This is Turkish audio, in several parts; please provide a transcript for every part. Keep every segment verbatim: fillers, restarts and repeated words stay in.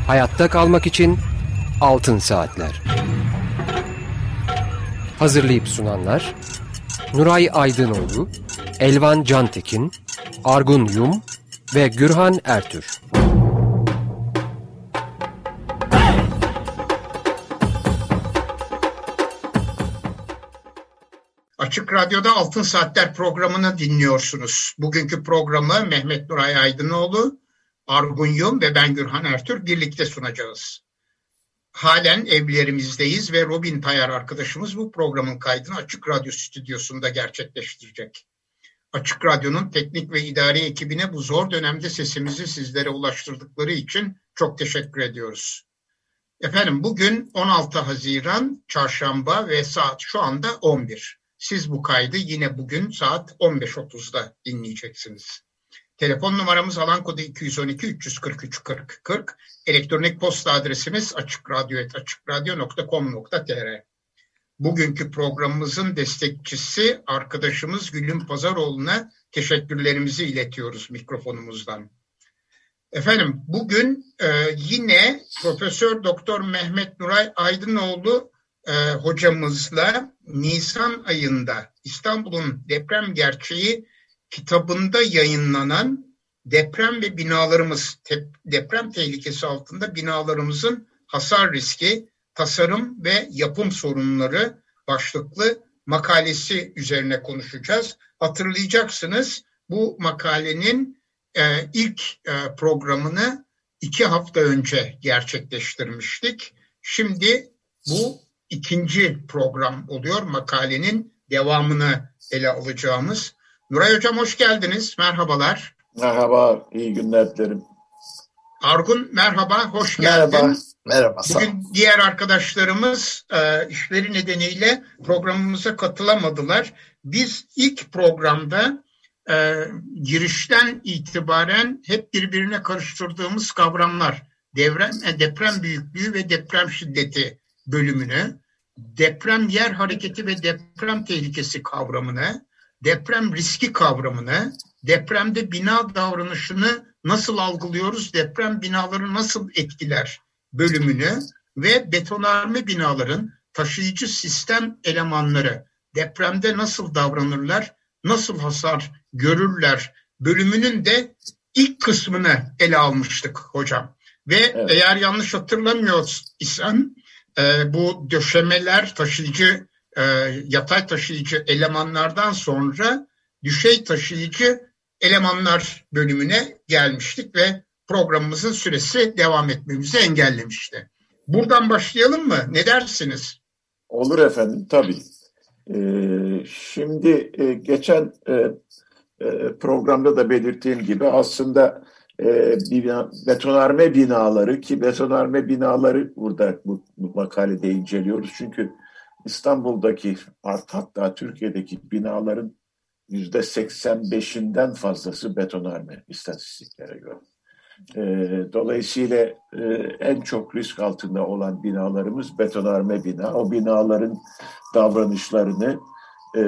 Hayatta kalmak için Altın Saatler. Hazırlayıp sunanlar Nuray Aydınoğlu, Elvan Cantekin, Argun Yum ve Gürhan Ertür. Açık Radyo'da Altın Saatler programını dinliyorsunuz. Bugünkü programı Mehmet Nuray Aydınoğlu, Argun Yum ve ben Gürhan Ertür birlikte sunacağız. Halen evlerimizdeyiz ve Robin Tayar arkadaşımız bu programın kaydını Açık Radyo stüdyosunda gerçekleştirecek. Açık Radyo'nun teknik ve idari ekibine bu zor dönemde sesimizi sizlere ulaştırdıkları için çok teşekkür ediyoruz. Efendim bugün on altı Haziran Çarşamba ve saat şu anda on bir. Siz bu kaydı yine bugün saat on beş otuzda dinleyeceksiniz. Telefon numaramız alan kodu iki yüz on iki üç yüz kırk üç kırk kırk. Elektronik posta adresimiz açıkradyo et açıkradyo nokta com nokta tr. Bugünkü programımızın destekçisi arkadaşımız Gülüm Pazaroğlu'na teşekkürlerimizi iletiyoruz mikrofonumuzdan. Efendim bugün e, yine Profesör Doktor Mehmet Nuray Aydınoğlu e, hocamızla Nisan ayında İstanbul'un Deprem Gerçeği kitabında yayınlanan deprem ve binalarımız, te- deprem tehlikesi altında binalarımızın hasar riski, tasarım ve yapım sorunları başlıklı makalesi üzerine konuşacağız. Hatırlayacaksınız bu makalenin e, ilk e, programını iki hafta önce gerçekleştirmiştik. Şimdi bu ikinci program oluyor. Makalenin devamını ele alacağımız. Nuray Hocam hoş geldiniz. Merhabalar. Merhaba, iyi günler dilerim. Argun merhaba, hoş geldin. Merhaba, merhaba. Bugün diğer arkadaşlarımız e, işleri nedeniyle programımıza katılamadılar. Biz ilk programda e, girişten itibaren hep birbirine karıştırdığımız kavramlar, deprem, deprem büyüklüğü ve deprem şiddeti bölümünü, deprem yer hareketi ve deprem tehlikesi kavramını, deprem riski kavramını, depremde bina davranışını nasıl algılıyoruz, deprem binaları nasıl etkiler bölümünü ve betonarme binaların taşıyıcı sistem elemanları depremde nasıl davranırlar, nasıl hasar görürler bölümünün de ilk kısmını ele almıştık hocam. Ve evet. Eğer yanlış hatırlamıyorsam e, bu döşemeler taşıyıcı e, yatay taşıyıcı elemanlardan sonra düşey taşıyıcı elemanlar bölümüne gelmiştik ve programımızın süresi devam etmemizi engellemişti. Buradan başlayalım mı? Ne dersiniz? Olur efendim, tabii. Ee, şimdi e, geçen e, e, programda da belirttiğim gibi aslında e, bina, betonarme binaları ki betonarme binaları burada bu, bu makalede inceliyoruz. Çünkü İstanbul'daki hatta Türkiye'deki binaların yüzde seksen beşinden fazlası betonarme istatistiklere göre. E, dolayısıyla e, en çok risk altında olan binalarımız betonarme bina. O binaların davranışlarını e,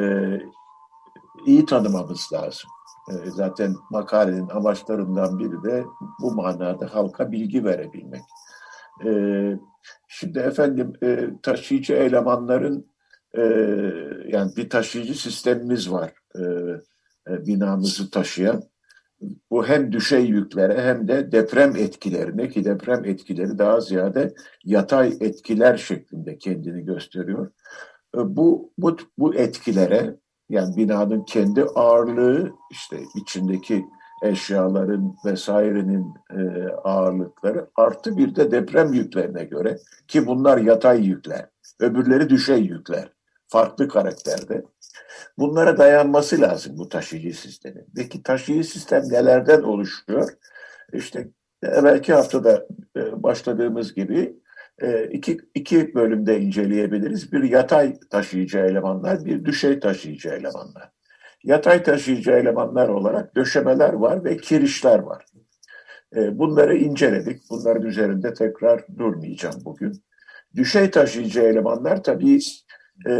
iyi tanımamız lazım. E, zaten makalenin amaçlarından biri de bu manada halka bilgi verebilmek. E, şimdi efendim e, taşıyıcı elemanların e, yani bir taşıyıcı sistemimiz var. E, e, binamızı taşıyan. Bu hem düşey yüklere hem de deprem etkilerine ki deprem etkileri daha ziyade yatay etkiler şeklinde kendini gösteriyor. E, bu, bu, bu etkilere yani binanın kendi ağırlığı işte içindeki eşyaların vesairenin e, ağırlıkları artı bir de deprem yüklerine göre ki bunlar yatay yükler, öbürleri düşey yükler. Farklı karakterde. Bunlara dayanması lazım bu taşıyıcı sistemin. Peki taşıyıcı sistem nelerden oluşuyor? İşte evvelki haftada başladığımız gibi iki, iki bölümde inceleyebiliriz. Bir yatay taşıyıcı elemanlar, bir düşey taşıyıcı elemanlar. Yatay taşıyıcı elemanlar olarak döşemeler var ve kirişler var. Bunları inceledik. Bunların üzerinde tekrar durmayacağım bugün. Düşey taşıyıcı elemanlar tabii E,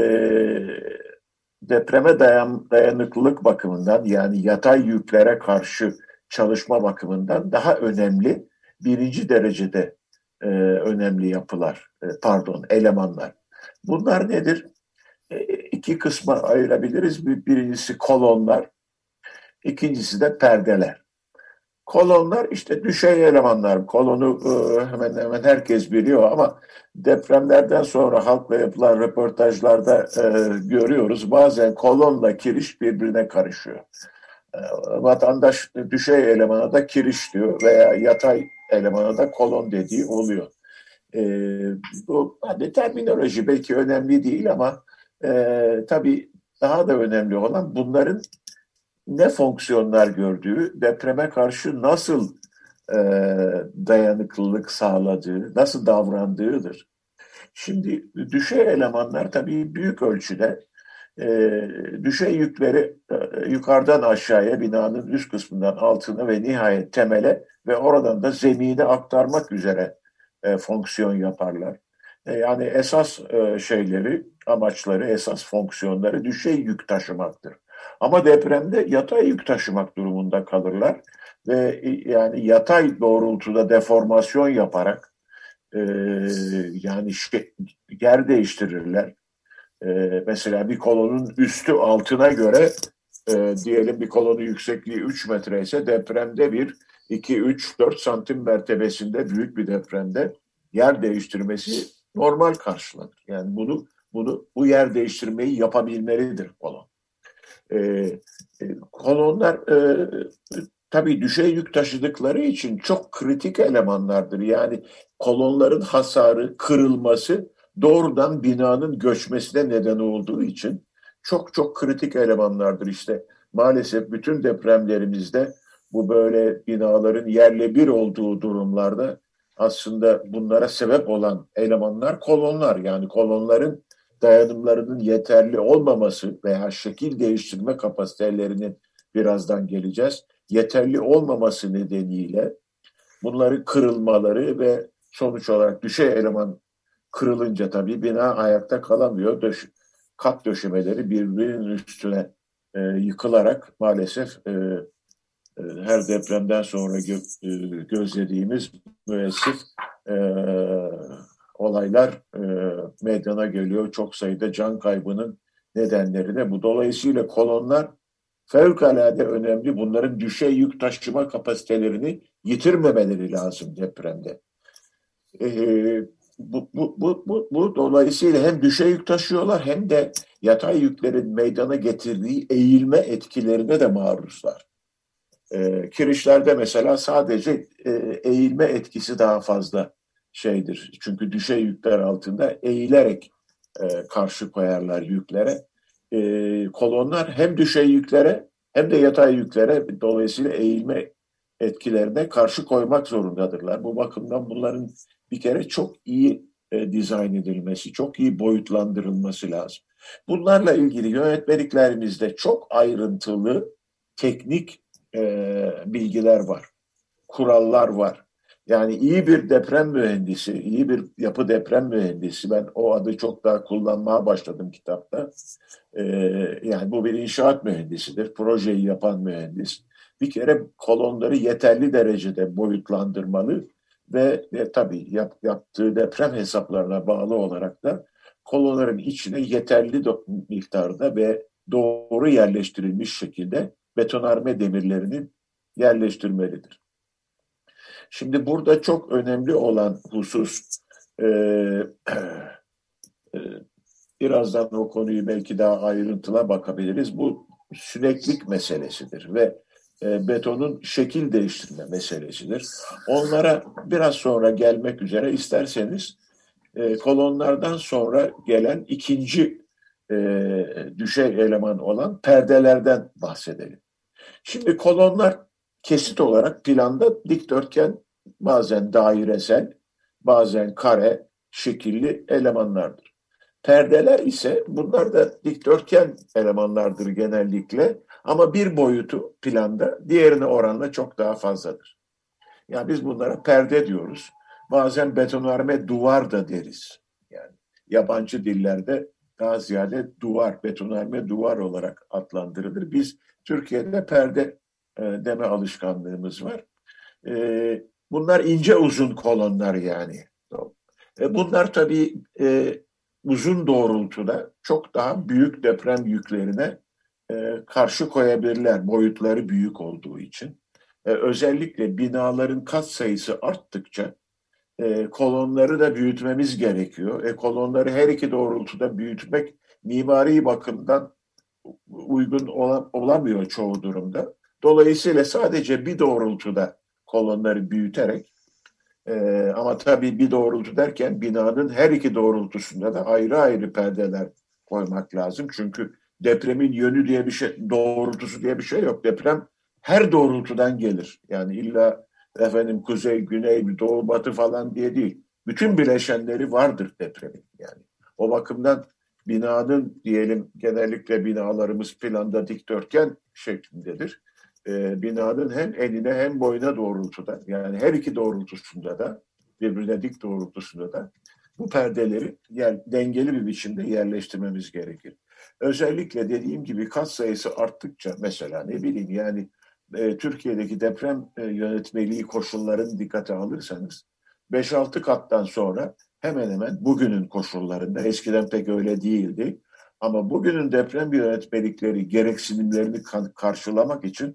depreme dayan, dayanıklılık bakımından yani yatay yüklere karşı çalışma bakımından daha önemli birinci derecede e, önemli yapılar, e, pardon elemanlar. Bunlar nedir? E, iki kısma ayırabiliriz. Bir, birincisi kolonlar, ikincisi de perdeler. Kolonlar işte düşey elemanlar. Kolonu e, hemen hemen herkes biliyor ama depremlerden sonra halkla yapılan röportajlarda e, görüyoruz. Bazen kolonla kiriş birbirine karışıyor. E, vatandaş düşey elemana da kiriş diyor veya yatay elemana da kolon dediği oluyor. E, bu hani terminoloji belki önemli değil ama e, tabii daha da önemli olan bunların ne fonksiyonlar gördüğü, depreme karşı nasıl e, dayanıklılık sağladığı, nasıl davrandığıdır. Şimdi düşey elemanlar tabii büyük ölçüde e, düşey yükleri e, yukarıdan aşağıya binanın üst kısmından altına ve nihayet temele ve oradan da zemine aktarmak üzere e, fonksiyon yaparlar. E, yani esas e, şeyleri, amaçları, esas fonksiyonları düşey yük taşımaktır. Ama depremde yatay yük taşımak durumunda kalırlar ve yani yatay doğrultuda deformasyon yaparak e, yani şey, yer değiştirirler. E, mesela bir kolonun üstü altına göre e, diyelim bir kolonun yüksekliği üç metre ise depremde bir iki üç dört santim mertebesinde büyük bir depremde yer değiştirmesi normal karşılanır. Yani bunu bunu bu yer değiştirmeyi yapabilmelidir kolon. E, e, kolonlar e, tabii düşey yük taşıdıkları için çok kritik elemanlardır. Yani kolonların hasarı, kırılması doğrudan binanın göçmesine neden olduğu için çok çok kritik elemanlardır. İşte maalesef bütün depremlerimizde bu böyle binaların yerle bir olduğu durumlarda aslında bunlara sebep olan elemanlar kolonlar. Yani kolonların dayanımlarının yeterli olmaması veya şekil değiştirme kapasitelerinin birazdan geleceğiz. Yeterli olmaması nedeniyle bunların kırılmaları ve sonuç olarak düşey eleman kırılınca tabii bina ayakta kalamıyor. Döş, kat döşemeleri birbirinin üstüne e, yıkılarak maalesef e, e, her depremden sonra gö, e, gözlediğimiz müessif e, olaylar e, meydana geliyor. Çok sayıda can kaybının nedenleri de bu. Dolayısıyla kolonlar fevkalade önemli. Bunların düşey yük taşıma kapasitelerini yitirmemeleri lazım depremde. E, bu, bu, bu, bu, bu dolayısıyla hem düşey yük taşıyorlar hem de yatay yüklerin meydana getirdiği eğilme etkilerine de maruzlar. E, kirişlerde mesela sadece e, eğilme etkisi daha fazla şeydir. Çünkü düşey yükler altında eğilerek e, karşı koyarlar yüklere. E, kolonlar hem düşey yüklere hem de yatay yüklere dolayısıyla eğilme etkilerine karşı koymak zorundadırlar. Bu bakımdan bunların bir kere çok iyi e, dizayn edilmesi, çok iyi boyutlandırılması lazım. Bunlarla ilgili yönetmeliklerimizde çok ayrıntılı teknik e, bilgiler var, kurallar var. Yani iyi bir deprem mühendisi, iyi bir yapı deprem mühendisi, ben o adı çok daha kullanmaya başladım kitapta. Ee, yani bu bir inşaat mühendisidir, projeyi yapan mühendis. Bir kere kolonları yeterli derecede boyutlandırmalı ve, ve tabii yap, yaptığı deprem hesaplarına bağlı olarak da kolonların içine yeterli miktarda ve doğru yerleştirilmiş şekilde betonarme demirlerini yerleştirmelidir. Şimdi burada çok önemli olan husus, e, e, birazdan o konuyu belki daha ayrıntılı bakabiliriz. Bu süneklik meselesidir ve e, betonun şekil değiştirme meselesidir. Onlara biraz sonra gelmek üzere isterseniz e, kolonlardan sonra gelen ikinci e, düşey eleman olan perdelerden bahsedelim. Şimdi kolonlar kesit olarak planda dikdörtgen, bazen dairesel, bazen kare şekilli elemanlardır. Perdeler ise bunlar da dikdörtgen elemanlardır genellikle ama bir boyutu planda diğerine oranla çok daha fazladır. Yani biz bunlara perde diyoruz. Bazen betonarme duvar da deriz. Yani yabancı dillerde daha ziyade duvar, betonarme duvar olarak adlandırılır. Biz Türkiye'de perde e, deme alışkanlığımız var. E, bunlar ince uzun kolonlar yani. E, bunlar tabii e, uzun doğrultuda çok daha büyük deprem yüklerine e, karşı koyabilirler, boyutları büyük olduğu için. E, özellikle binaların kat sayısı arttıkça e, kolonları da büyütmemiz gerekiyor. E, kolonları her iki doğrultuda büyütmek mimari bakımdan uygun ola, olamıyor çoğu durumda. Dolayısıyla sadece bir doğrultuda kolonları büyüterek e, ama tabii bir doğrultu derken binanın her iki doğrultusunda da ayrı ayrı perdeler koymak lazım. Çünkü depremin yönü diye bir şey, doğrultusu diye bir şey yok. Deprem her doğrultudan gelir. Yani illa efendim kuzey, güney, doğu, batı falan diye değil. Bütün bileşenleri vardır depremin yani. O bakımdan binanın diyelim genellikle binalarımız planda dikdörtgen şeklindedir. Ee, binanın hem enine hem boyuna doğrultuda yani her iki doğrultusunda da birbirine dik doğrultusunda da bu perdeleri yer, dengeli bir biçimde yerleştirmemiz gerekir. Özellikle dediğim gibi kat sayısı arttıkça mesela ne bileyim yani e, Türkiye'deki deprem e, yönetmeliği koşullarını dikkate alırsanız beş altı kattan sonra hemen hemen bugünün koşullarında eskiden pek öyle değildi ama bugünün deprem yönetmelikleri gereksinimlerini karşılamak için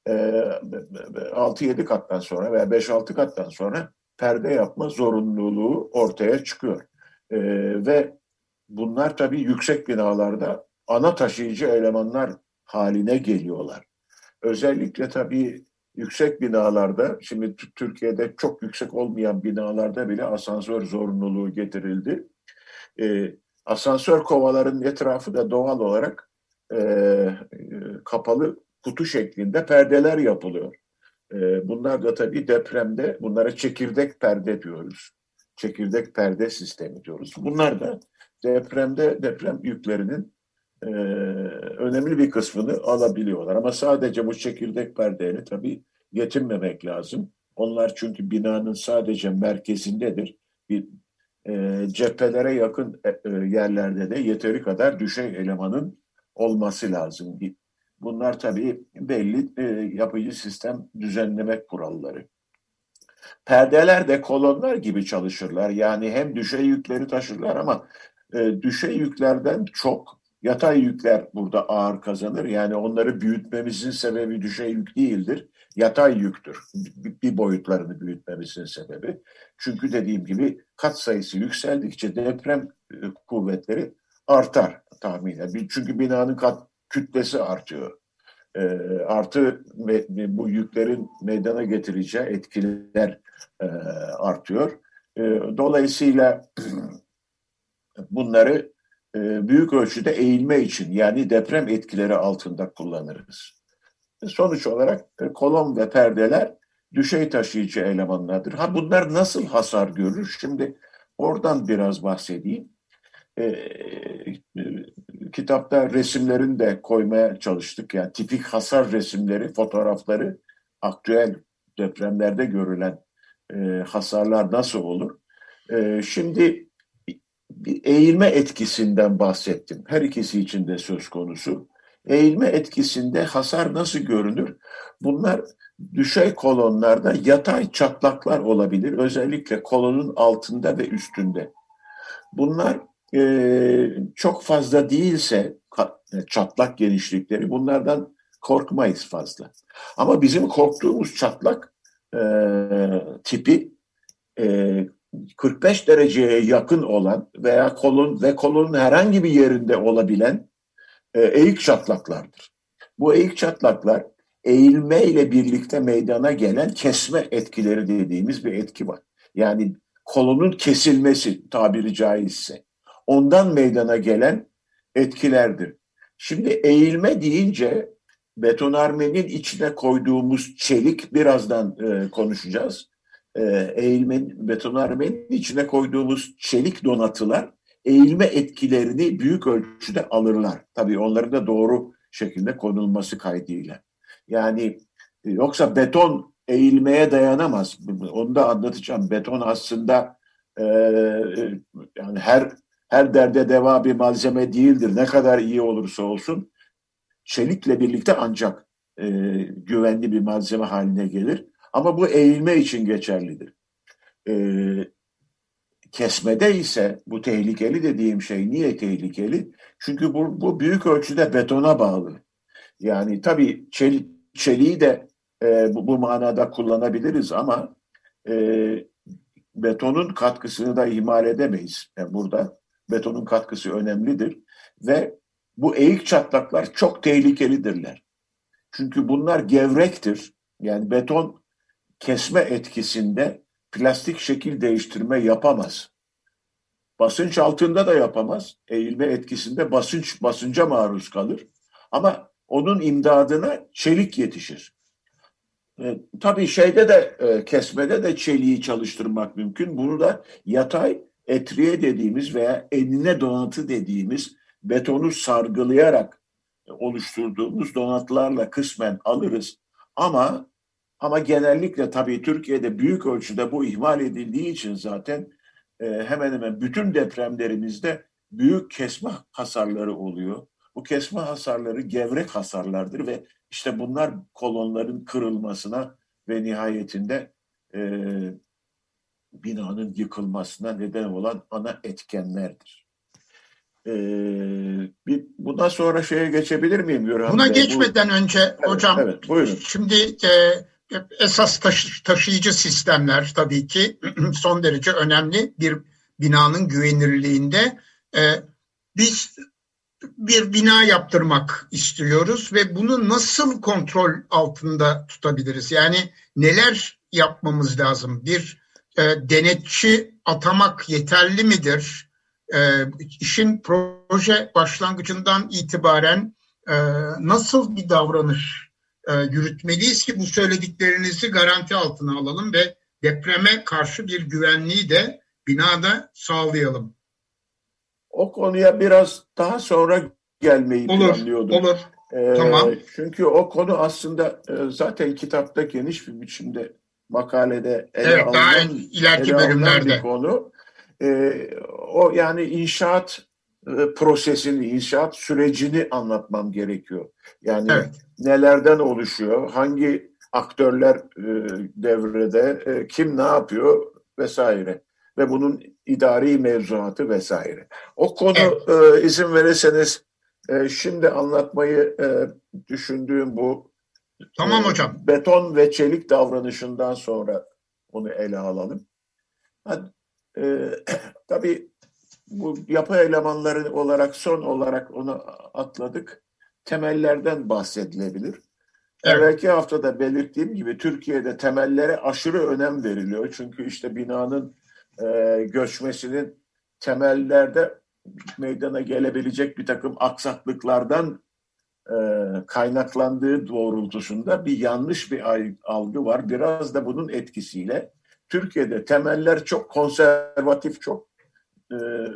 altı yedi kattan sonra veya beş altı kattan sonra perde yapma zorunluluğu ortaya çıkıyor. E, ve bunlar tabii yüksek binalarda ana taşıyıcı elemanlar haline geliyorlar. Özellikle tabii yüksek binalarda, şimdi Türkiye'de çok yüksek olmayan binalarda bile asansör zorunluluğu getirildi. E, asansör kovalarının etrafı da doğal olarak e, e, kapalı kutu şeklinde perdeler yapılıyor. E, bunlar da tabii depremde bunlara çekirdek perde diyoruz. Çekirdek perde sistemi diyoruz. Bunlar da depremde deprem yüklerinin e, önemli bir kısmını alabiliyorlar. Ama sadece bu çekirdek perdeyle tabii yetinmemek lazım. Onlar çünkü binanın sadece merkezindedir. Bir e, cephelere yakın e, yerlerde de yeteri kadar düşey elemanın olması lazım. Bunlar tabii belli e, yapıcı sistem düzenleme kuralları. Perdeler de kolonlar gibi çalışırlar. Yani hem düşey yükleri taşırlar ama e, düşey yüklerden çok yatay yükler burada ağır kazanır. Yani onları büyütmemizin sebebi düşey yük değildir. Yatay yüktür. Bir boyutlarını büyütmemizin sebebi. Çünkü dediğim gibi kat sayısı yükseldikçe deprem e, kuvvetleri artar tahminen. Çünkü binanın kat kütlesi artıyor. E, artı ve, ve bu yüklerin meydana getireceği etkiler e, artıyor. E, dolayısıyla bunları e, büyük ölçüde eğilme için yani deprem etkileri altında kullanırız. Sonuç olarak e, kolon ve perdeler düşey taşıyıcı elemanlardır. Ha bunlar nasıl hasar görür? Şimdi oradan biraz bahsedeyim. E, e, kitapta resimlerini de koymaya çalıştık. Yani tipik hasar resimleri, fotoğrafları, aktüel depremlerde görülen e, hasarlar nasıl olur? E, şimdi bir eğilme etkisinden bahsettim. Her ikisi için de söz konusu. Eğilme etkisinde hasar nasıl görünür? Bunlar düşey kolonlarda yatay çatlaklar olabilir. Özellikle kolonun altında ve üstünde. Bunlar e, çok fazla değilse çatlak genişlikleri bunlardan korkmayız fazla. Ama bizim korktuğumuz çatlak e, tipi e, kırk beş dereceye yakın olan veya kolon ve kolonun herhangi bir yerinde olabilen e, eğik çatlaklardır. Bu eğik çatlaklar eğilme ile birlikte meydana gelen kesme etkileri dediğimiz bir etki var. Yani kolonun kesilmesi tabiri caizse ondan meydana gelen etkilerdir. Şimdi eğilme deyince betonarmenin içine koyduğumuz çelik birazdan e, konuşacağız. E, eğilmenin, betonarmenin içine koyduğumuz çelik donatılar eğilme etkilerini büyük ölçüde alırlar. Tabii onların da doğru şekilde konulması kaydıyla. Yani yoksa beton eğilmeye dayanamaz. Onu da anlatacağım. Beton aslında e, yani her her derde deva bir malzeme değildir. Ne kadar iyi olursa olsun çelikle birlikte ancak e, güvenli bir malzeme haline gelir. Ama bu eğilme için geçerlidir. E, Kesmede ise bu tehlikeli dediğim şey niye tehlikeli? Çünkü bu, bu büyük ölçüde betona bağlı. Yani tabii çel, çeliği de e, bu, bu manada kullanabiliriz ama e, betonun katkısını da ihmal edemeyiz. Yani burada betonun katkısı önemlidir ve bu eğik çatlaklar çok tehlikelidirler. Çünkü bunlar gevrektir. Yani beton kesme etkisinde plastik şekil değiştirme yapamaz. Basınç altında da yapamaz. Eğilme etkisinde basınç basınca maruz kalır. Ama onun imdadına çelik yetişir. E, tabii şeyde de e, kesmede de çeliği çalıştırmak mümkün. Bunu da yatay etriye dediğimiz veya enine donatı dediğimiz betonu sargılayarak oluşturduğumuz donatlarla kısmen alırız. Ama ama genellikle tabii Türkiye'de büyük ölçüde bu ihmal edildiği için zaten e, hemen hemen bütün depremlerimizde büyük kesme hasarları oluyor. Bu kesme hasarları gevrek hasarlardır ve işte bunlar kolonların kırılmasına ve nihayetinde e, binanın yıkılmasına neden olan ana etkenlerdir. E, bir, bundan sonra şeye geçebilir miyim Gürhan Buna Bey? geçmeden Bu, önce evet, hocam evet, buyurun. Şimdi e, esas taşı, taşıyıcı sistemler tabii ki son derece önemli bir binanın güvenilirliğinde. E, biz bir bina yaptırmak istiyoruz ve bunu nasıl kontrol altında tutabiliriz? Yani neler yapmamız lazım? Bir e, denetçi atamak yeterli midir? E, işin proje başlangıcından itibaren e, nasıl bir davranış e, yürütmeliyiz ki bu söylediklerinizi garanti altına alalım ve depreme karşı bir güvenliği de binada sağlayalım? O konuya biraz daha sonra gelmeyi olur, planlıyordum. Olur, ee, tamam. Çünkü o konu aslında e, zaten kitapta geniş bir biçimde makalede ele evet, alınan, daha ileriki ele bölümlerde. alınan bir konu. Ee, o yani inşaat e, prosesini, inşaat sürecini anlatmam gerekiyor. Yani evet. Nelerden oluşuyor, hangi aktörler e, devrede, e, kim ne yapıyor vesaire. Ve bunun idari mevzuatı vesaire. O konu evet. e, izin verirseniz e, şimdi anlatmayı e, düşündüğüm bu tamam e, hocam. beton ve çelik davranışından sonra onu ele alalım. Ha, e, tabii bu yapı elemanları olarak son olarak onu atladık. Temellerden bahsedilebilir. Evet. Evvelki haftada belirttiğim gibi Türkiye'de temellere aşırı önem veriliyor. Çünkü işte binanın e, göçmesinin temellerde meydana gelebilecek bir takım aksaklıklardan e, kaynaklandığı doğrultusunda bir yanlış bir algı var. Biraz da bunun etkisiyle Türkiye'de temeller çok konservatif, çok e,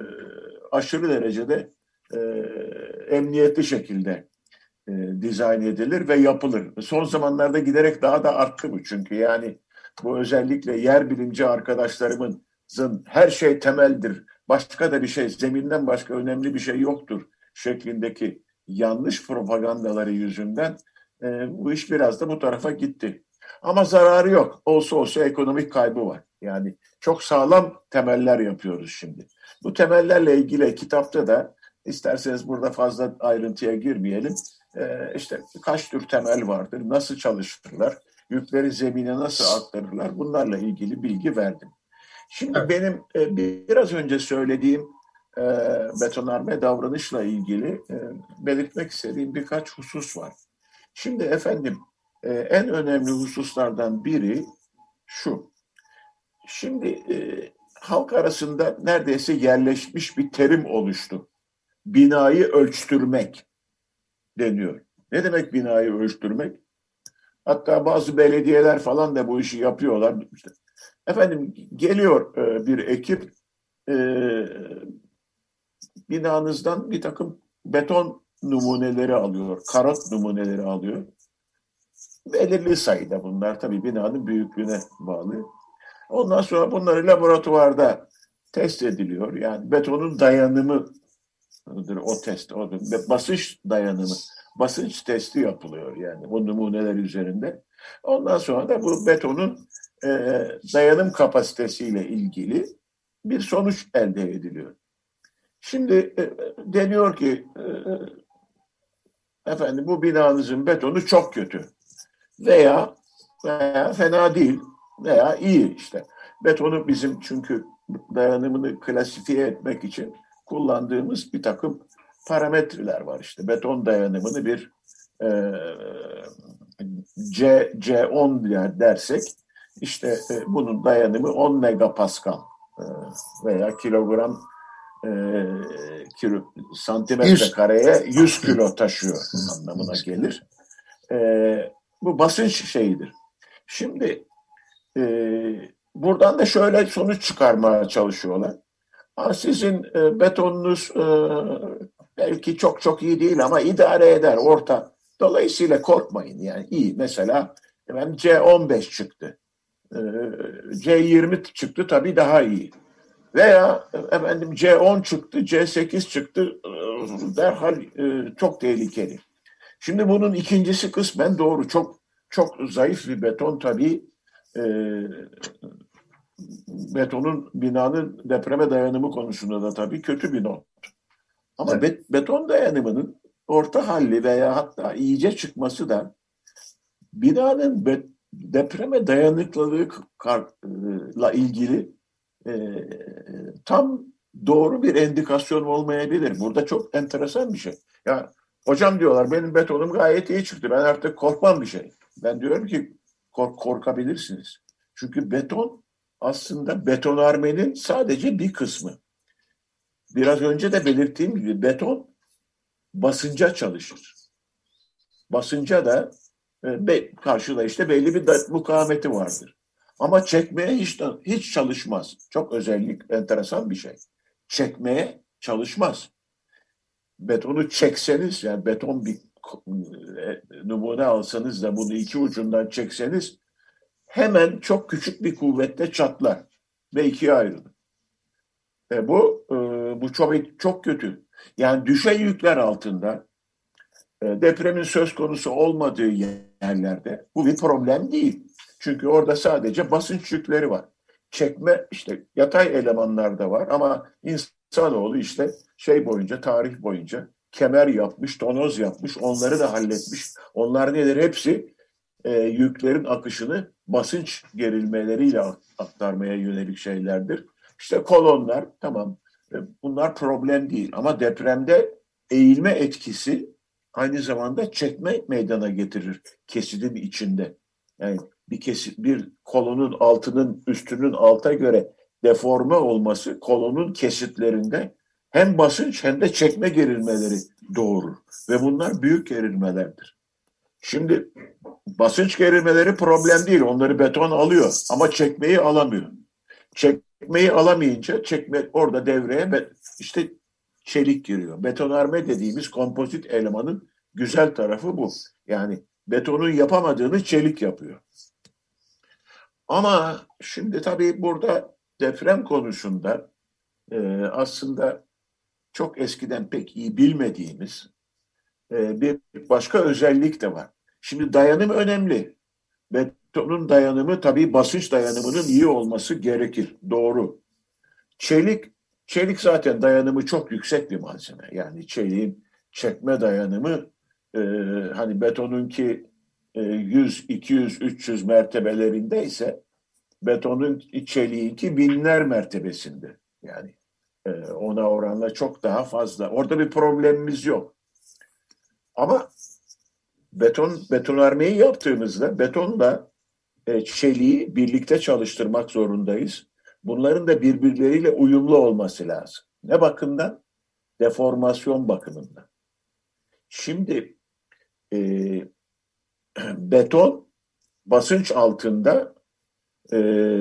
aşırı derecede e, emniyetli şekilde e, dizayn edilir ve yapılır. Son zamanlarda giderek daha da arttı bu çünkü yani bu özellikle yer bilimci arkadaşlarımın her şey temeldir, başka da bir şey, zeminden başka önemli bir şey yoktur şeklindeki yanlış propagandaları yüzünden e, bu iş biraz da bu tarafa gitti. Ama zararı yok. Olsa olsa ekonomik kaybı var. Yani çok sağlam temeller yapıyoruz şimdi. Bu temellerle ilgili kitapta da isterseniz burada fazla ayrıntıya girmeyelim. Ee, işte kaç tür temel vardır, nasıl çalışırlar, yükleri zemine nasıl aktarırlar bunlarla ilgili bilgi verdim. Şimdi evet. benim e, biraz önce söylediğim e, betonarme davranışla ilgili e, belirtmek istediğim birkaç husus var. Şimdi efendim e, en önemli hususlardan biri şu. Şimdi e, halk arasında neredeyse yerleşmiş bir terim oluştu. Binayı ölçtürmek deniyor. Ne demek binayı ölçtürmek? Hatta bazı belediyeler falan da bu işi yapıyorlar. İşte, efendim geliyor e, bir ekip e, binanızdan bir takım beton numuneleri alıyor, karot numuneleri alıyor. Belirli sayıda bunlar tabii binanın büyüklüğüne bağlı. Ondan sonra bunları laboratuvarda test ediliyor. Yani betonun dayanımı o test, o basınç dayanımı, basınç testi yapılıyor yani bu numuneler üzerinde. Ondan sonra da bu betonun e, dayanım kapasitesiyle ilgili bir sonuç elde ediliyor. Şimdi e, deniyor ki e, efendim bu binanızın betonu çok kötü veya, veya fena değil veya iyi işte. Betonu bizim çünkü dayanımını klasifiye etmek için kullandığımız bir takım parametreler var işte. Beton dayanımını bir e, C, C on dersek işte e, bunun dayanımı on megapascal e, veya kilogram e, kilo, santimetre kareye yüz kilo taşıyor anlamına gelir. E, bu basınç şeyidir. Şimdi e, buradan da şöyle sonuç çıkarmaya çalışıyorlar. Ha, sizin e, betonunuz e, belki çok çok iyi değil ama idare eder, orta. Dolayısıyla korkmayın yani iyi. Mesela efendim C on beş çıktı. E, C yirmi çıktı tabii daha iyi. Veya efendim C on çıktı, C sekiz çıktı e, derhal e, çok tehlikeli. Şimdi bunun ikincisi kısmen doğru. Çok çok zayıf bir beton tabii e, betonun, binanın depreme dayanımı konusunda da tabii kötü bir not. Ama evet. bet, beton dayanımının orta halli veya hatta iyice çıkması da binanın bet, depreme dayanıklılığıyla ilgili e, tam doğru bir endikasyon olmayabilir. Burada çok enteresan bir şey. Ya hocam diyorlar benim betonum gayet iyi çıktı. Ben artık korkmam bir şey. Ben diyorum ki kork, korkabilirsiniz. Çünkü beton aslında betonarmenin sadece bir kısmı. Biraz önce de belirttiğim gibi beton basınca çalışır. Basınca da e, karşıda işte belli bir mukavemeti vardır. Ama çekmeye hiç hiç çalışmaz. Çok özellik, enteresan bir şey. Çekmeye çalışmaz. Betonu çekseniz, yani beton bir e, numune alsanız da bunu iki ucundan çekseniz hemen çok küçük bir kuvvetle çatlar ve ikiye ayrılır. E bu e, bu çok çok kötü. Yani düşey yükler altında e, depremin söz konusu olmadığı yerlerde bu bir problem değil. Çünkü orada sadece basınç yükleri var. Çekme işte yatay elemanlar da var ama insanoğlu işte şey boyunca, tarih boyunca kemer yapmış, tonoz yapmış, onları da halletmiş. Onlar nedir? Hepsi e, yüklerin akışını basınç gerilmeleriyle aktarmaya yönelik şeylerdir. İşte kolonlar, tamam, bunlar problem değil ama depremde eğilme etkisi aynı zamanda çekme meydana getirir kesidin içinde. Yani bir kesit, bir kolonun altının üstünün alta göre deforme olması kolonun kesitlerinde hem basınç hem de çekme gerilmeleri doğurur ve bunlar büyük gerilmelerdir. Şimdi basınç gerilmeleri problem değil, onları beton alıyor ama çekmeyi alamıyor. Çekmeyi alamayınca çekme orada devreye işte çelik giriyor. Betonarme dediğimiz kompozit elemanın güzel tarafı bu. Yani betonun yapamadığını çelik yapıyor. Ama şimdi tabii burada deprem konusunda e, aslında çok eskiden pek iyi bilmediğimiz e, bir başka özellik de var. Şimdi dayanım önemli. Betonun dayanımı tabii basınç dayanımının iyi olması gerekir. Doğru. Çelik, çelik zaten dayanımı çok yüksek bir malzeme. Yani çeliğin çekme dayanımı e, hani betonunki e, yüz, iki yüz, üç yüz mertebelerindeyse betonun çeliğinki binler mertebesinde. Yani e, ona oranla çok daha fazla. Orada bir problemimiz yok. Ama beton betonarmeyi yaptığımızda betonla e, çeliği birlikte çalıştırmak zorundayız. Bunların da birbirleriyle uyumlu olması lazım. Ne bakımdan? Deformasyon bakımından. Şimdi e, beton basınç altında e,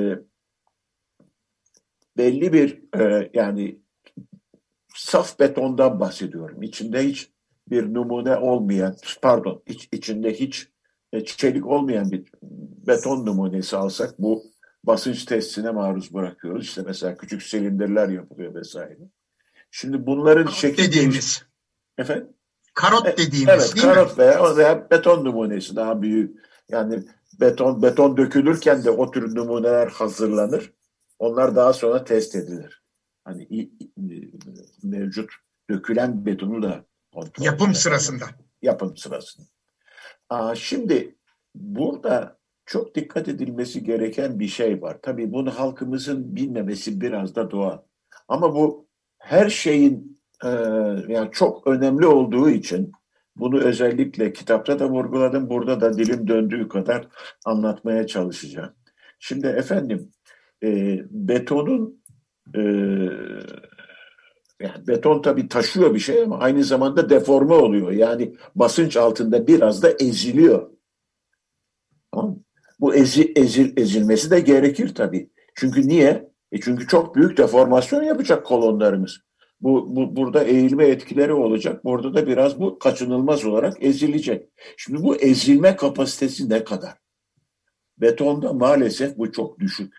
belli bir e, yani saf betondan bahsediyorum. İçinde hiç bir numune olmayan, pardon, iç, içinde hiç e, çelik olmayan bir beton numunesi alsak bu basınç testine maruz bırakıyoruz. İşte mesela küçük silindirler yapılıyor vesaire. Şimdi bunların karot şekil dediğimiz. Değiş... Efendim? Karot dediğimiz evet, değil karot mi? Veya, veya beton numunesi daha büyük. Yani beton beton dökülürken de o tür numuneler hazırlanır. Onlar daha sonra test edilir. Hani mevcut dökülen betonu da kontrol yapım etmek sırasında. Lazım. Yapım sırasında. Aa, şimdi burada çok dikkat edilmesi gereken bir şey var. Tabii bunu halkımızın bilmemesi biraz da doğal. Ama bu her şeyin e, yani çok önemli olduğu için bunu özellikle kitapta da vurguladım, burada da dilim döndüğü kadar anlatmaya çalışacağım. Şimdi efendim, e, betonun e, yani beton tabii taşıyor bir şey ama aynı zamanda deforme oluyor. Yani basınç altında biraz da eziliyor. Tamam. Bu ezi, ezil, ezilmesi de gerekir tabii. Çünkü niye? E çünkü çok büyük deformasyon yapacak kolonlarımız. Bu, bu burada eğilme etkileri olacak. Burada da biraz bu kaçınılmaz olarak ezilecek. Şimdi bu ezilme kapasitesi ne kadar? Betonda maalesef bu çok düşük.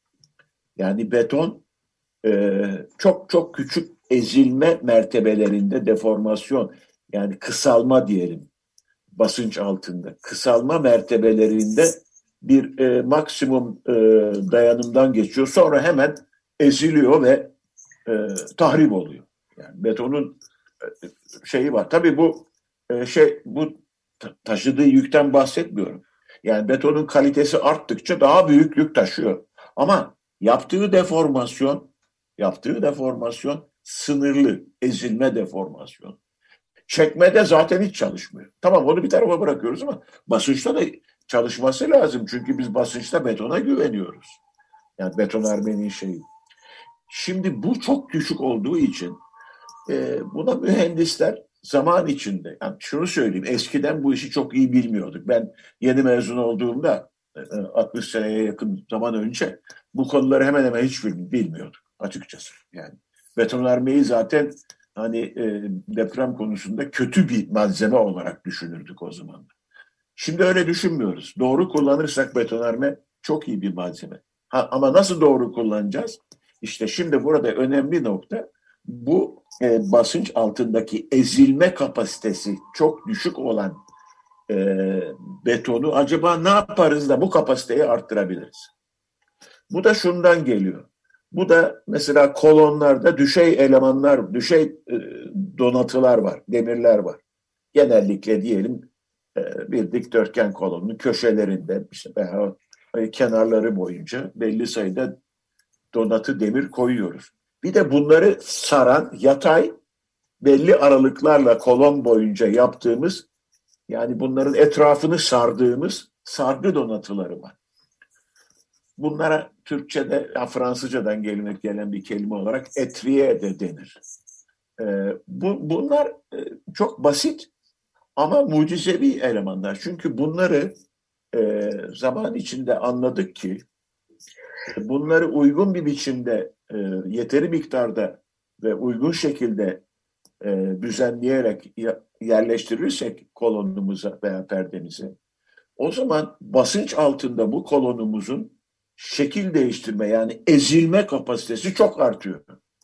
Yani beton e, çok çok küçük ezilme mertebelerinde deformasyon, yani kısalma diyelim, basınç altında kısalma mertebelerinde bir e, maksimum e, dayanımdan geçiyor. Sonra hemen eziliyor ve e, tahrip oluyor. Yani betonun e, şeyi var. Tabii bu e, şey bu taşıdığı yükten bahsetmiyorum. Yani betonun kalitesi arttıkça daha büyük yük taşıyor. Ama yaptığı deformasyon, yaptığı deformasyon sınırlı, ezilme deformasyon. Çekmede zaten hiç çalışmıyor. Tamam, onu bir tarafa bırakıyoruz ama basınçta da çalışması lazım. Çünkü biz basınçta betona güveniyoruz. Yani betonarmenin şeyi. Şimdi bu çok düşük olduğu için e, buna mühendisler zaman içinde, yani şunu söyleyeyim, eskiden bu işi çok iyi bilmiyorduk. Ben yeni mezun olduğumda e, altmış seneye yakın zaman önce bu konuları hemen hemen hiç bilmiyorduk açıkçası. Yani betonarmeyi zaten hani e, deprem konusunda kötü bir malzeme olarak düşünürdük o zaman. Şimdi öyle düşünmüyoruz. Doğru kullanırsak betonarme çok iyi bir malzeme. Ha, ama nasıl doğru kullanacağız? İşte şimdi burada önemli nokta bu e, basınç altındaki ezilme kapasitesi çok düşük olan e, betonu acaba ne yaparız da bu kapasiteyi arttırabiliriz? Bu da şundan geliyor. Bu da mesela kolonlarda düşey elemanlar, düşey e, donatılar var, demirler var. Genellikle diyelim e, bir dikdörtgen kolonun köşelerinde işte veya e, kenarları boyunca belli sayıda donatı demir koyuyoruz. Bir de bunları saran yatay belli aralıklarla kolon boyunca yaptığımız, yani bunların etrafını sardığımız sargı donatıları var. Bunlara Türkçe'de, ya Fransızcadan gelen, gelen bir kelime olarak etriye de denir. Ee, bu, bunlar e, çok basit ama mucizevi elemanlar. Çünkü bunları e, zaman içinde anladık ki bunları uygun bir biçimde, e, yeteri miktarda ve uygun şekilde e, düzenleyerek yerleştirirsek kolonumuza veya perdemize, o zaman basınç altında bu kolonumuzun şekil değiştirme, yani ezilme kapasitesi çok artıyor.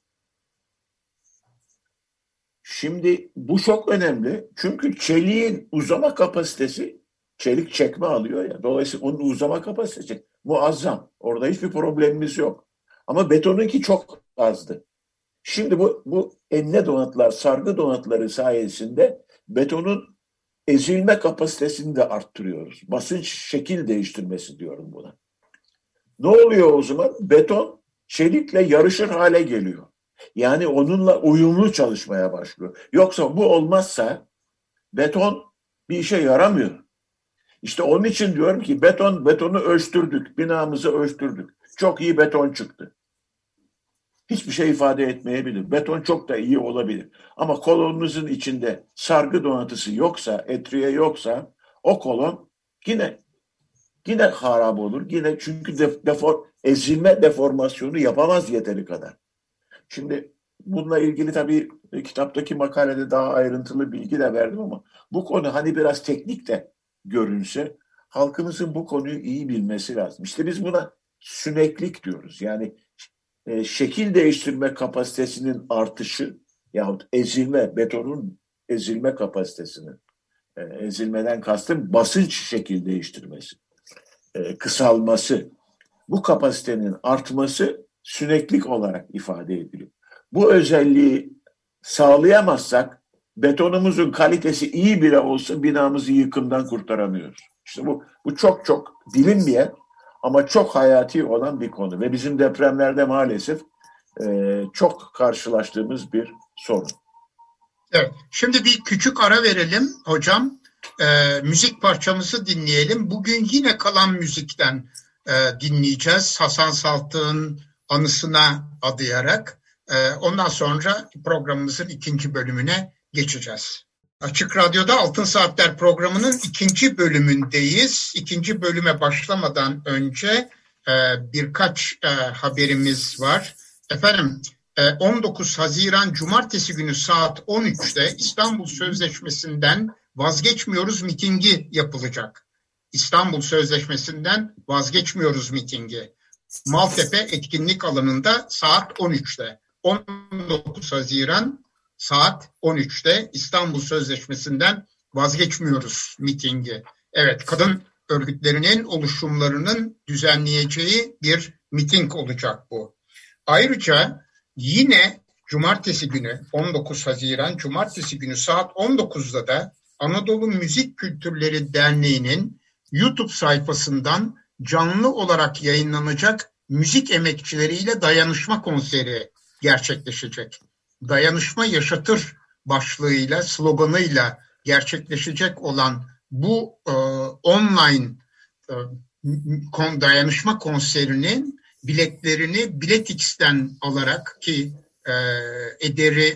Şimdi bu çok önemli. Çünkü çeliğin uzama kapasitesi, çelik çekme alıyor ya. Dolayısıyla onun uzama kapasitesi muazzam. Orada hiçbir problemimiz yok. Ama betonunki çok azdı. Şimdi bu, bu enine donatılar, sargı donatları sayesinde betonun ezilme kapasitesini de arttırıyoruz. Basınç şekil değiştirmesi diyorum buna. Ne oluyor o zaman? Beton çelikle yarışır hale geliyor. Yani onunla uyumlu çalışmaya başlıyor. Yoksa bu olmazsa beton bir işe yaramıyor. İşte onun için diyorum ki beton betonu ölçtürdük, binamızı ölçtürdük. Çok iyi beton çıktı. Hiçbir şey ifade etmeyebilir. Beton çok da iyi olabilir. Ama kolonunuzun içinde sargı donatısı yoksa, etriye yoksa o kolon yine yine harap olur. Yine çünkü defor, ezilme deformasyonu yapamaz yeteri kadar. Şimdi bununla ilgili tabii kitaptaki makalede daha ayrıntılı bilgi de verdim ama bu konu hani biraz teknik de görünse halkımızın bu konuyu iyi bilmesi lazım. İşte biz buna süneklik diyoruz. Yani e, şekil değiştirme kapasitesinin artışı yahut ezilme, betonun ezilme kapasitesinin, e, ezilmeden kastım basınç şekil değiştirmesi, e, kısalması. bu kapasitenin artması süneklik olarak ifade ediliyor. Bu özelliği sağlayamazsak betonumuzun kalitesi iyi bile olsa binamızı yıkımdan kurtaramıyoruz. İşte bu, bu çok çok bilinmeyen ama çok hayati olan bir konu ve bizim depremlerde maalesef e, çok karşılaştığımız bir sorun. Evet, şimdi bir küçük ara verelim hocam. E, müzik parçamızı dinleyelim. Bugün yine kalan müzikten e, dinleyeceğiz. Hasan Saltık'ın anısına adayarak. E, ondan sonra programımızın ikinci bölümüne geçeceğiz. Açık Radyo'da Altın Saatler programının ikinci bölümündeyiz. İkinci bölüme başlamadan önce e, birkaç e, haberimiz var. Efendim, on dokuz Haziran Cumartesi günü saat on üçte İstanbul Sözleşmesi'nden vazgeçmiyoruz mitingi yapılacak. İstanbul Sözleşmesi'nden vazgeçmiyoruz mitingi. Maltepe etkinlik alanında saat on üçte. on dokuz Haziran saat on üçte İstanbul Sözleşmesi'nden vazgeçmiyoruz mitingi. Evet, kadın örgütlerinin oluşumlarının düzenleyeceği bir miting olacak bu. Ayrıca yine Cumartesi günü on dokuz Haziran Cumartesi günü saat on dokuzda da Anadolu Müzik Kültürleri Derneği'nin YouTube sayfasından canlı olarak yayınlanacak müzik emekçileriyle dayanışma konseri gerçekleşecek. Dayanışma yaşatır başlığıyla, sloganıyla gerçekleşecek olan bu e, online e, kon, dayanışma konserinin biletlerini Biletix'ten alarak ki e, ederi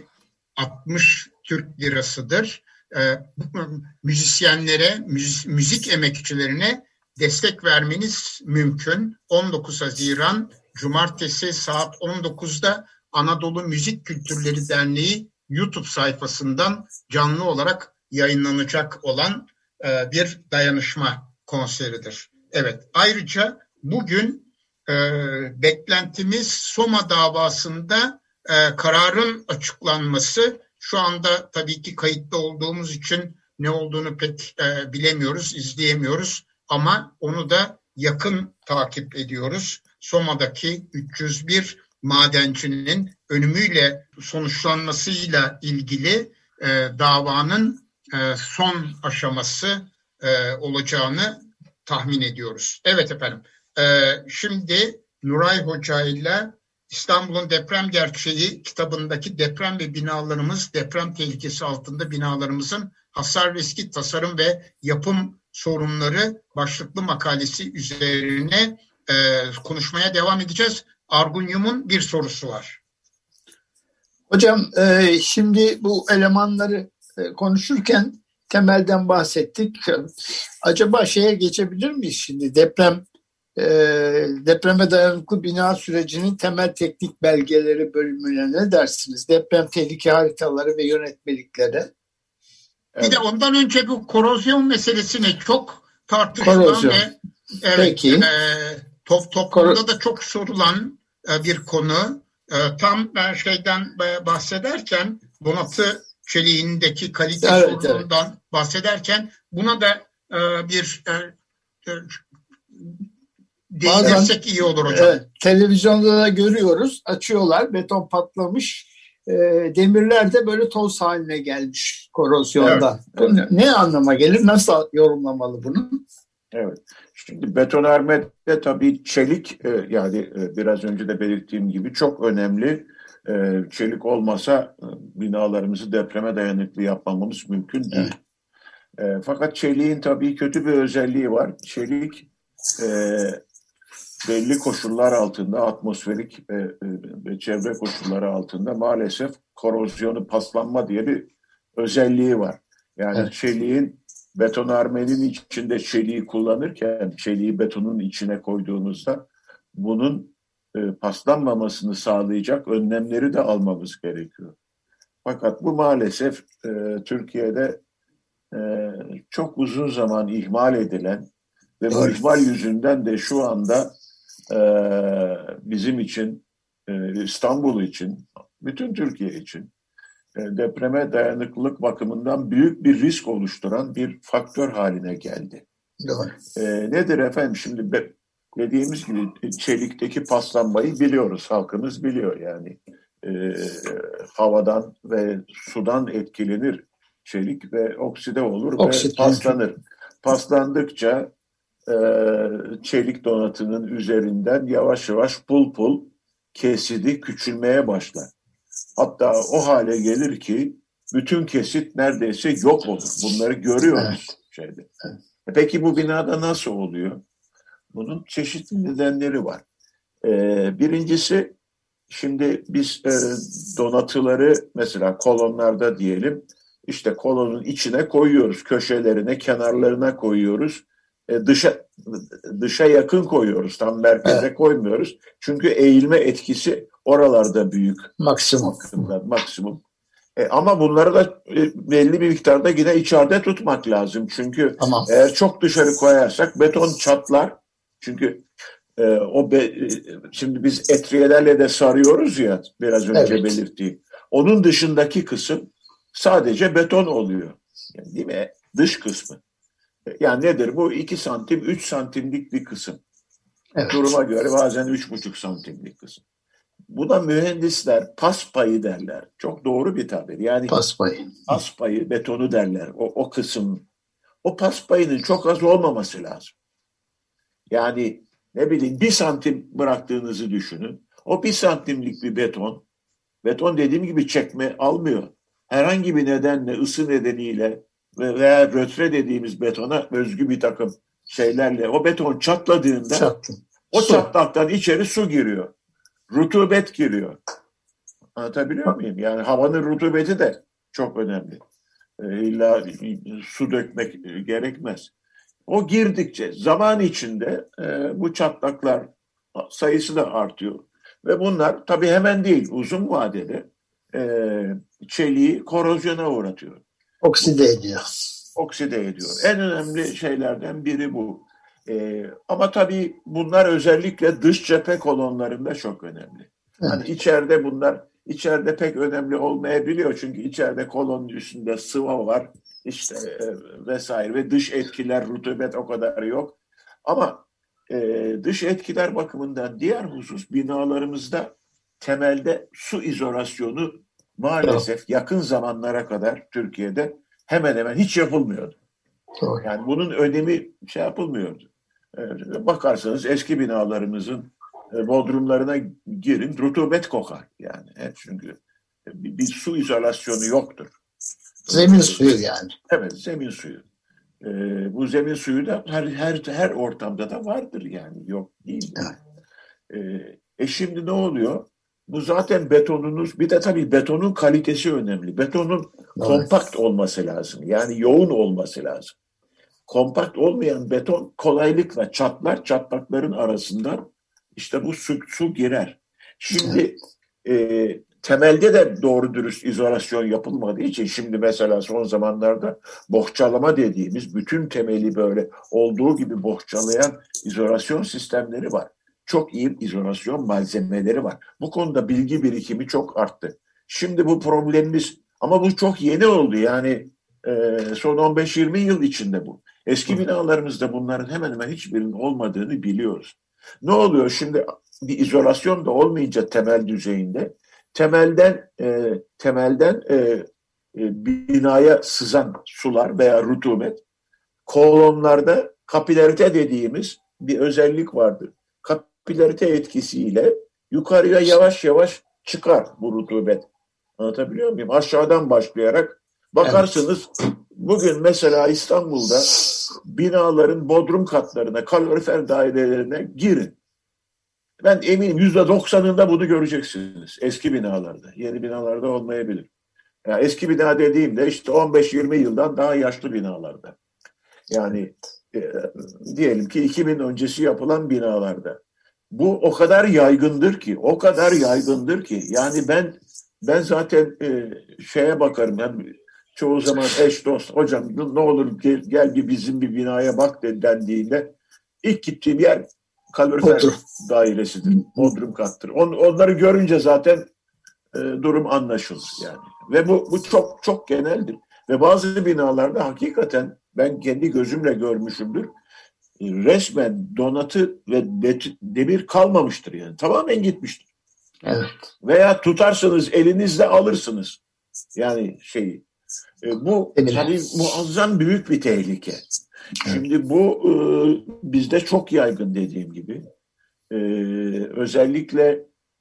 altmış Türk lirasıdır. E, müzisyenlere, müzik, müzik emekçilerine destek vermeniz mümkün. on dokuz Haziran Cumartesi saat on dokuzda Anadolu Müzik Kültürleri Derneği YouTube sayfasından canlı olarak yayınlanacak olan e, bir dayanışma konseridir. Evet, ayrıca bugün e, beklentimiz Soma davasında e, kararın açıklanması. Şu anda tabii ki kayıtlı olduğumuz için ne olduğunu pek e, bilemiyoruz, izleyemiyoruz ama onu da yakın takip ediyoruz. Soma'daki üç yüz bir madencinin ölümüyle sonuçlanmasıyla ilgili e, davanın e, son aşaması e, olacağını tahmin ediyoruz. Evet efendim, e, şimdi Nuray Hoca ile İstanbul'un Deprem Gerçeği kitabındaki deprem ve binalarımız, deprem tehlikesi altında binalarımızın hasar riski, tasarım ve yapım sorunları başlıklı makalesi üzerine e, konuşmaya devam edeceğiz. Argun Yum'un bir sorusu var. Hocam e, şimdi bu elemanları e, konuşurken temelden bahsettik. Acaba şeye geçebilir miyiz şimdi? Deprem e, depreme dayanıklı bina sürecinin temel teknik belgeleri bölümüne ne dersiniz? Deprem tehlike haritaları ve yönetmelikleri. Evet. Bir de ondan önce bu korozyon meselesini çok tartışılan korozyon. ve evet, e, top, toplumda Kor- da çok sorulan e, bir konu. E, tam ben şeyden bahsederken Donatı Çelik'indeki kalite evet, sorunundan evet. bahsederken buna da e, bir e, e, değinirsek iyi olur hocam. Evet, televizyonda da görüyoruz. Açıyorlar, beton patlamış. E, demirler de böyle toz haline gelmiş korozyonda. Evet, evet. Ne anlama gelir? Nasıl yorumlamalı bunu? Evet. Şimdi betonarmede tabii çelik e, yani e, biraz önce de belirttiğim gibi çok önemli. E, çelik olmasa e, binalarımızı depreme dayanıklı yapmamız mümkün değil. Evet. E, fakat çeliğin tabii kötü bir özelliği var. Çelik e, belli koşullar altında, atmosferik e, e, ve çevre koşulları altında maalesef korozyonu, paslanma diye bir özelliği var. Yani evet. çeliğin betonarmenin içinde çeliği kullanırken çeliği betonun içine koyduğumuzda bunun e, paslanmamasını sağlayacak önlemleri de almamız gerekiyor. Fakat bu maalesef e, Türkiye'de e, çok uzun zaman ihmal edilen ve bu evet. ihmal yüzünden de şu anda e, bizim için, e, İstanbul için, bütün Türkiye için depreme dayanıklılık bakımından büyük bir risk oluşturan bir faktör haline geldi. E, nedir efendim? Şimdi be, dediğimiz gibi çelikteki paslanmayı biliyoruz. Halkımız biliyor yani. E, havadan ve sudan etkilenir çelik ve okside olur Oksiden. ve paslanır. Paslandıkça e, çelik donatının üzerinden yavaş yavaş pul pul kesidi küçülmeye başlar. Hatta o hale gelir ki bütün kesit neredeyse yok olur. Bunları görüyoruz evet. şeyde. Evet. Peki bu binada nasıl oluyor? Bunun çeşitli nedenleri var. Ee, birincisi, şimdi biz e, donatıları mesela kolonlarda diyelim, işte kolonun içine koyuyoruz, köşelerine, kenarlarına koyuyoruz. E, dışa dışa yakın koyuyoruz, tam merkeze evet. koymuyoruz. Çünkü eğilme etkisi oralarda büyük. Maksimum. Maksimum. E, ama bunları da e, belli bir miktarda yine içeride tutmak lazım. Çünkü tamam. eğer çok dışarı koyarsak beton çatlar. Çünkü e, o be, e, şimdi biz etriyelerle de sarıyoruz ya, biraz önce evet. belirttiğim. Onun dışındaki kısım sadece beton oluyor. Yani, değil mi? Dış kısmı. Yani nedir bu? iki santim, üç santimlik bir kısım. Evet. Duruma göre bazen üç buçuk santimlik kısım. Buna mühendisler pas payı derler. Çok doğru bir tabir. Yani pas payı. Pas payı, betonu derler. O, o kısım. O pas payının çok az olmaması lazım. Yani ne bileyim bir santim bıraktığınızı düşünün. O bir santimlik bir beton. Beton dediğim gibi çekme almıyor. Herhangi bir nedenle, ısı nedeniyle veya rötre dediğimiz betona özgü bir takım şeylerle o beton çatladığında Çattı. o su. çatlaktan içeri su giriyor. Rutubet giriyor. Anlatabiliyor muyum? Yani havanın rutubeti de çok önemli. E, illa su dökmek gerekmez. O girdikçe zaman içinde e, bu çatlaklar sayısı da artıyor. Ve bunlar tabii hemen değil, uzun vadede e, çeliği korozyona uğratıyor. Okside ediyor. Okside ediyor. En önemli şeylerden biri bu. Ee, ama tabii bunlar özellikle dış cephe kolonlarında çok önemli. Evet. Hani içeride bunlar içeride pek önemli olmayabiliyor. Çünkü içeride kolonun üstünde sıva var işte e, vesaire ve dış etkiler, rutubet o kadar yok. Ama e, dış etkiler bakımından diğer husus, binalarımızda temelde su izolasyonu maalesef evet. yakın zamanlara kadar Türkiye'de hemen hemen hiç yapılmıyordu. Doğru. Yani bunun önemi şey yapılmıyordu. Ee, bakarsanız eski binalarımızın e, bodrumlarına girin, rutubet kokar yani. Evet, çünkü bir, bir su izolasyonu yoktur. Zemin suyu yani. Evet, zemin suyu. Ee, bu zemin suyu da her her her ortamda da vardır yani, yok değil. Evet. Ee, e şimdi ne oluyor? Bu zaten betonunuz, bir de tabii betonun kalitesi önemli. Betonun evet. kompakt olması lazım. Yani yoğun olması lazım. Kompakt olmayan beton kolaylıkla çatlar, çatlakların arasından işte bu su, su girer. Şimdi evet. e, temelde de doğru dürüst izolasyon yapılmadığı için şimdi mesela son zamanlarda bohçalama dediğimiz bütün temeli böyle olduğu gibi bohçalayan izolasyon sistemleri var. Çok iyi izolasyon malzemeleri var. Bu konuda bilgi birikimi çok arttı. Şimdi bu problemimiz, ama bu çok yeni oldu yani e, son on beş yirmi yıl içinde bu. Eski binalarımızda bunların hemen hemen hiçbirinin olmadığını biliyoruz. Ne oluyor şimdi? Bir izolasyon da olmayınca temel düzeyinde temelden e, temelden e, e, binaya sızan sular veya rutubet kolonlarda kapilarite dediğimiz bir özellik vardır. Kapilarite etkisiyle yukarıya yavaş yavaş çıkar bu rutubet. Anlatabiliyor muyum? Aşağıdan başlayarak bakarsınız evet. Bugün mesela İstanbul'da binaların bodrum katlarına, kalorifer dairelerine girin. Ben eminim yüzde doksanında bunu göreceksiniz. Eski binalarda, yeni binalarda olmayabilir. Yani eski bina dediğimde işte on beş yirmi yıldan daha yaşlı binalarda. Yani e, diyelim ki iki bin öncesi yapılan binalarda. Bu o kadar yaygındır ki, o kadar yaygındır ki. Yani ben ben zaten e, şeye bakarım. Yani çoğu zaman eş dost, hocam ne olur gel, gel bir bizim bir binaya bak dendiğinde ilk gittiğim yer kalorifer dairesidir. Bodrum kattır. On, onları görünce zaten e, durum anlaşılır yani. Ve bu, bu çok çok geneldir. Ve bazı binalarda hakikaten ben kendi gözümle görmüşümdür. resmen donatı ve demir kalmamıştır yani. Tamamen gitmiştir. Evet. Veya tutarsınız elinizle alırsınız. Yani şeyi. E, bu hani muazzam büyük bir tehlike. Şimdi bu e, bizde çok yaygın dediğim gibi. E, özellikle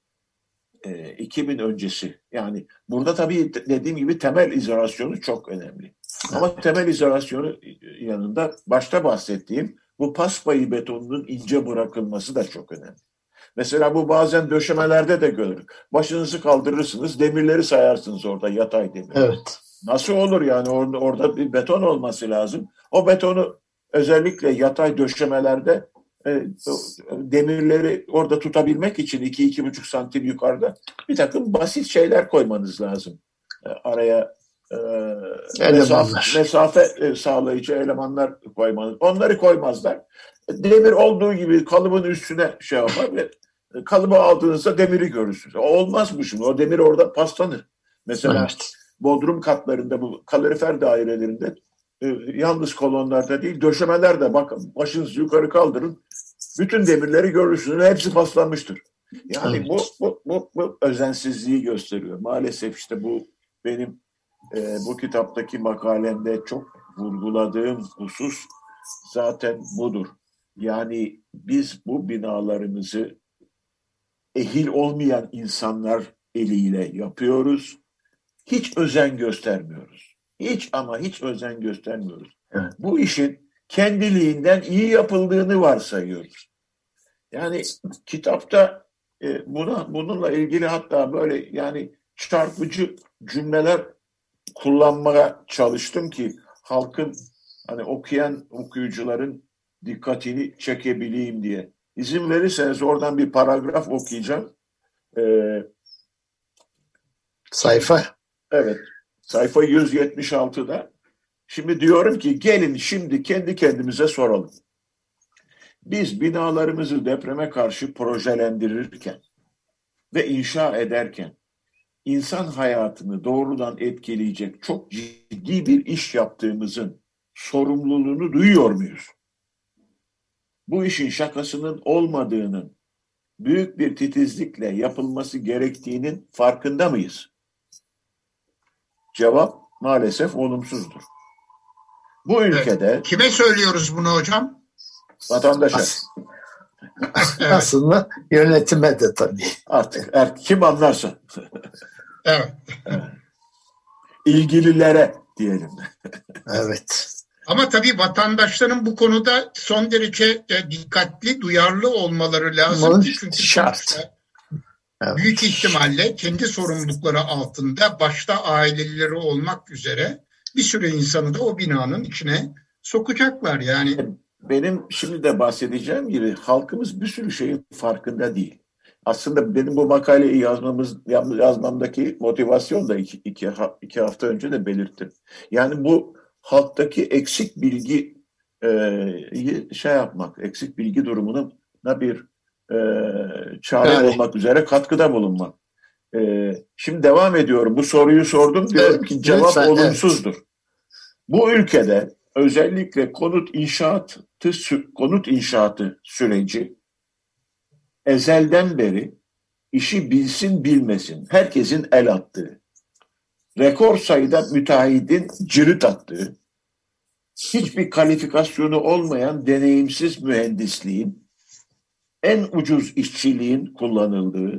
e, iki bin öncesi. Yani burada tabii dediğim gibi temel izolasyonu çok önemli. Ama temel izolasyonu yanında başta bahsettiğim bu paspayı betonunun ince bırakılması da çok önemli. Mesela bu bazen döşemelerde de görülür. Başınızı kaldırırsınız, demirleri sayarsınız orada, yatay demir. Evet. Nasıl olur yani? Orada, orada bir beton olması lazım. O betonu özellikle yatay döşemelerde e, demirleri orada tutabilmek için iki iki buçuk santim yukarıda bir takım basit şeyler koymanız lazım. E, araya e, mesafe, mesafe e, sağlayıcı elemanlar koymanız. Onları koymazlar. Demir olduğu gibi kalıbın üstüne şey yapar ve kalıbı aldığınızda demiri görürsünüz. O olmaz bu şimdi. O demir orada paslanır. Mesela evet. Bodrum katlarında bu kalorifer dairelerinde e, yalnız kolonlarda değil döşemelerde bakın başınızı yukarı kaldırın. Bütün demirleri görürsünüz. Hepsi paslanmıştır. Yani evet. bu, bu, bu, bu özensizliği gösteriyor. Maalesef işte bu benim e, bu kitaptaki makalemde çok vurguladığım husus zaten budur. Yani biz bu binalarımızı ehil olmayan insanlar eliyle yapıyoruz. Hiç özen göstermiyoruz. Hiç ama hiç özen göstermiyoruz. Evet. Bu işin kendiliğinden iyi yapıldığını varsayıyoruz. Yani kitapta e, buna bununla ilgili hatta böyle yani çarpıcı cümleler kullanmaya çalıştım ki halkın hani okuyan okuyucuların dikkatini çekebileyim diye. İzin verirseniz oradan bir paragraf okuyacağım. Ee, sayfa. Evet. Sayfa yüz yetmiş altıda. Şimdi diyorum ki gelin şimdi kendi kendimize soralım. Biz binalarımızı depreme karşı projelendirirken ve inşa ederken insan hayatını doğrudan etkileyecek çok ciddi bir iş yaptığımızın sorumluluğunu duyuyor muyuz? Bu işin şakasının olmadığının, büyük bir titizlikle yapılması gerektiğinin farkında mıyız? Cevap maalesef olumsuzdur. Bu ülkede... Evet. Kime söylüyoruz bunu hocam? Vatandaşa. As- evet. Aslında yönetime de tabii. Artık er, kim anlarsa. Evet. İlgililere diyelim. Evet. Ama tabii vatandaşların bu konuda son derece dikkatli, duyarlı olmaları lazım. Çünkü şart. Evet. Büyük ihtimalle kendi sorumlulukları altında başta aileleri olmak üzere bir sürü insanı da o binanın içine sokacaklar yani. Benim şimdi de bahsedeceğim gibi halkımız bir sürü şeyin farkında değil. Aslında benim bu makaleyi yazmamız, yazmamdaki motivasyon da iki, iki, iki hafta önce de belirttim. Yani bu halktaki eksik bilgi e, şey yapmak, eksik bilgi durumuna bir e, çare yani. olmak üzere katkıda bulunmak. E, şimdi devam ediyorum. Bu soruyu sordum diyorum evet, ki cevap lütfen, olumsuzdur. Evet. Bu ülkede özellikle konut inşaatı konut inşaatı süreci ezelden beri işi bilsin bilmesin herkesin el attığı, rekor sayıda müteahhidin cirit attığı, hiçbir kalifikasyonu olmayan deneyimsiz mühendisliğin, en ucuz işçiliğin kullanıldığı,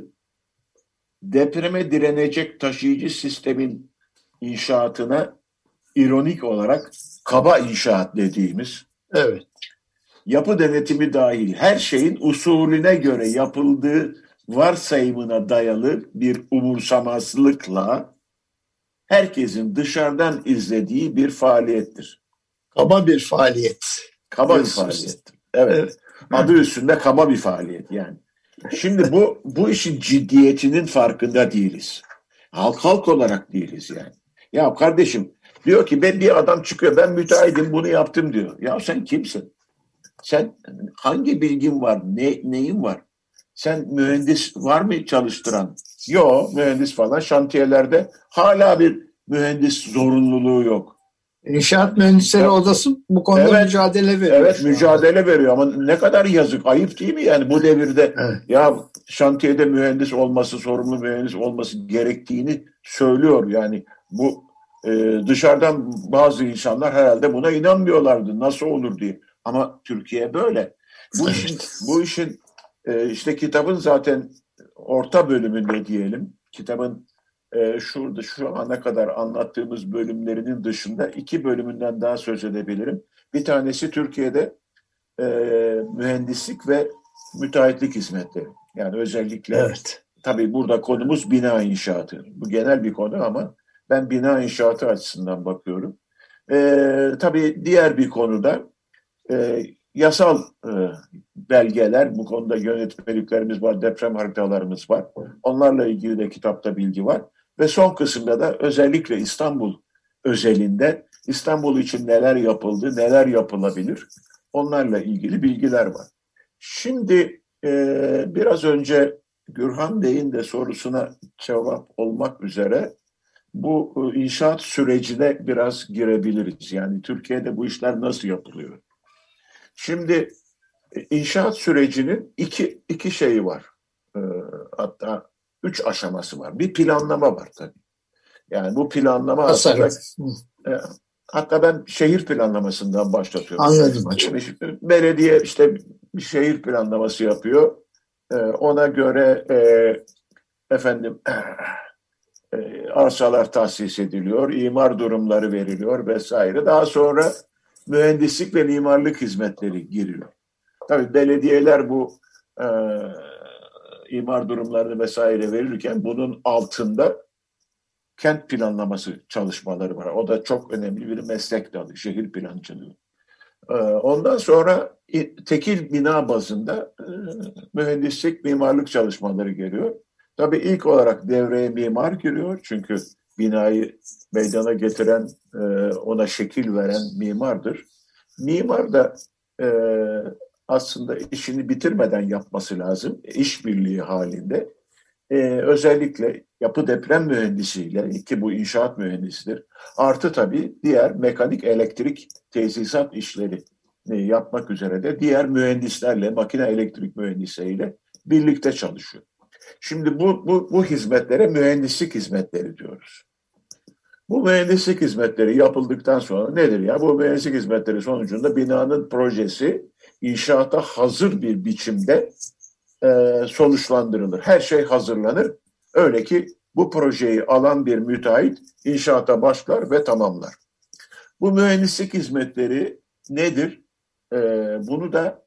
depreme direnecek taşıyıcı sistemin inşaatına ironik olarak kaba inşaat dediğimiz, evet, yapı denetimi dahil her şeyin usulüne göre yapıldığı varsayımına dayalı bir umursamazlıkla herkesin dışarıdan izlediği bir faaliyettir. Kaba bir faaliyet. Kaba bir faaliyettir. Evet. evet. Adı üstünde kaba bir faaliyet yani. Şimdi bu bu işin ciddiyetinin farkında değiliz. Halk halk olarak değiliz yani. Ya kardeşim diyor ki ben bir adam çıkıyor ben müteahhitim bunu yaptım diyor. Ya sen kimsin? Sen hangi bilgin var? Ne, neyin var? Sen mühendis var mı çalıştıran? Yok mühendis falan şantiyelerde hala bir mühendis zorunluluğu yok. İnşaat Mühendisleri Evet. Odası bu konuda Evet. mücadele veriyor. Evet, şu mücadele veriyor ama ne kadar yazık, ayıp değil mi yani bu devirde? Evet. Ya şantiyede mühendis olması, sorumlu mühendis olması gerektiğini söylüyor. Yani bu e, dışarıdan bazı insanlar herhalde buna inanmıyorlardı. Nasıl olur diye. Ama Türkiye böyle. Bu işin Evet. bu işin e, işte kitabın zaten orta bölümünde diyelim. Kitabın e, şurada şu ana kadar anlattığımız bölümlerinin dışında iki bölümünden daha söz edebilirim. Bir tanesi Türkiye'de e, mühendislik ve müteahhitlik hizmetleri. Yani özellikle Evet. tabii burada konumuz bina inşaatı. Bu genel bir konu ama ben bina inşaatı açısından bakıyorum. E, tabii diğer bir konuda e, yasal e, belgeler, bu konuda yönetmeliklerimiz var, deprem haritalarımız var. Onlarla ilgili de kitapta bilgi var. Ve son kısımda da özellikle İstanbul özelinde İstanbul için neler yapıldı, neler yapılabilir, onlarla ilgili bilgiler var. Şimdi e, biraz önce Gürhan Bey'in de sorusuna cevap olmak üzere bu e, inşaat sürecine biraz girebiliriz. Yani Türkiye'de bu işler nasıl yapılıyor? Şimdi e, inşaat sürecinin iki, iki şeyi var. E, hatta üç aşaması var. Bir planlama var tabii. Yani bu planlama aslında e, hatta ben şehir planlamasından başlatıyorum. Anladım hocam. Belediye işte bir şehir planlaması yapıyor. E, ona göre e, efendim e, arsalar tahsis ediliyor, imar durumları veriliyor vesaire. Daha sonra mühendislik ve mimarlık hizmetleri giriyor. Tabii belediyeler bu e, imar durumlarını vesaire verirken bunun altında kent planlaması çalışmaları var. O da çok önemli bir meslek dalı, şehir plancılığı. E, ondan sonra tekil bina bazında e, mühendislik, mimarlık çalışmaları geliyor. Tabii ilk olarak devreye mimar giriyor. Çünkü binayı meydana getiren, e, ona şekil veren mimardır. Mimar da e, aslında işini bitirmeden yapması lazım. İşbirliği halinde. E, özellikle yapı deprem mühendisiyle, ki bu inşaat mühendisidir. Artı tabii diğer mekanik, elektrik, tesisat işleri yapmak üzere de diğer mühendislerle, makine elektrik mühendisleriyle birlikte çalışıyor. Şimdi bu, bu, bu hizmetlere mühendislik hizmetleri diyoruz. Bu mühendislik hizmetleri yapıldıktan sonra nedir ya? Bu mühendislik hizmetleri sonucunda binanın projesi inşaata hazır bir biçimde e, sonuçlandırılır. Her şey hazırlanır. Öyle ki bu projeyi alan bir müteahhit inşaata başlar ve tamamlar. Bu mühendislik hizmetleri nedir? E, bunu da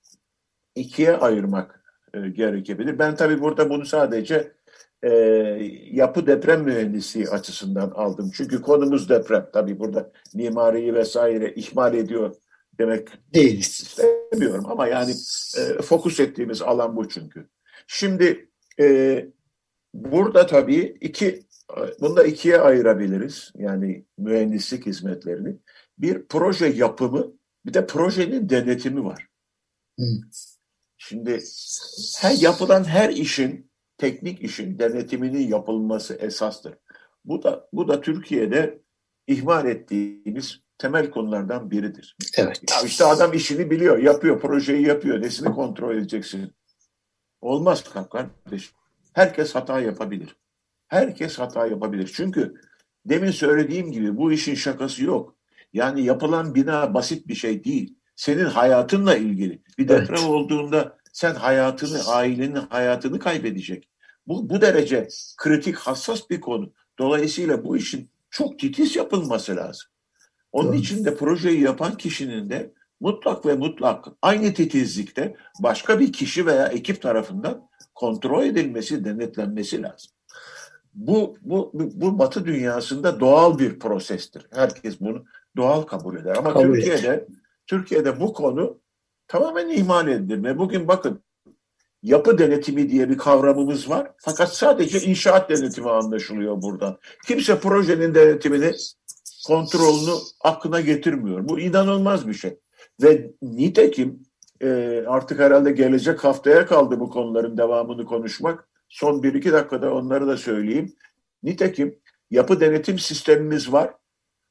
ikiye ayırmak e, gerekebilir. Ben tabii burada bunu sadece e, yapı deprem mühendisliği açısından aldım. Çünkü konumuz deprem. Tabii burada mimariyi vesaire ihmal ediyor demek değil istemiyorum ama yani e, fokus ettiğimiz alan bu çünkü. Şimdi e, burada tabii iki, bunu da ikiye ayırabiliriz. Yani mühendislik hizmetlerini. Bir proje yapımı, bir de projenin denetimi var. Hı. Şimdi her yapılan her işin, teknik işin denetiminin yapılması esastır. Bu da bu da Türkiye'de ihmal ettiğimiz temel konulardan biridir. Evet. Ya işte adam işini biliyor, yapıyor, projeyi yapıyor. Nesini kontrol edeceksin? Olmaz kardeşim. Herkes hata yapabilir. Herkes hata yapabilir. Çünkü demin söylediğim gibi bu işin şakası yok. Yani yapılan bina basit bir şey değil. Senin hayatınla ilgili. Bir deprem evet. olduğunda sen hayatını, ailenin hayatını kaybedecek. Bu, bu derece kritik, hassas bir konu. Dolayısıyla bu işin çok titiz yapılması lazım. Onun evet. için de projeyi yapan kişinin de mutlak ve mutlak aynı titizlikte başka bir kişi veya ekip tarafından kontrol edilmesi, denetlenmesi lazım. Bu, bu, bu Batı dünyasında doğal bir prosestir. Herkes bunu doğal kabul eder. Ama kabul Türkiye'de et. Türkiye'de bu konu tamamen ihmal edilir. Ve bugün bakın yapı denetimi diye bir kavramımız var. Fakat sadece inşaat denetimi anlaşılıyor buradan. Kimse projenin denetimini, kontrolünü aklına getirmiyor. Bu inanılmaz bir şey. Ve nitekim e, artık herhalde gelecek haftaya kaldı bu konuların devamını konuşmak. Son bir iki dakikada onları da söyleyeyim. Nitekim yapı denetim sistemimiz var.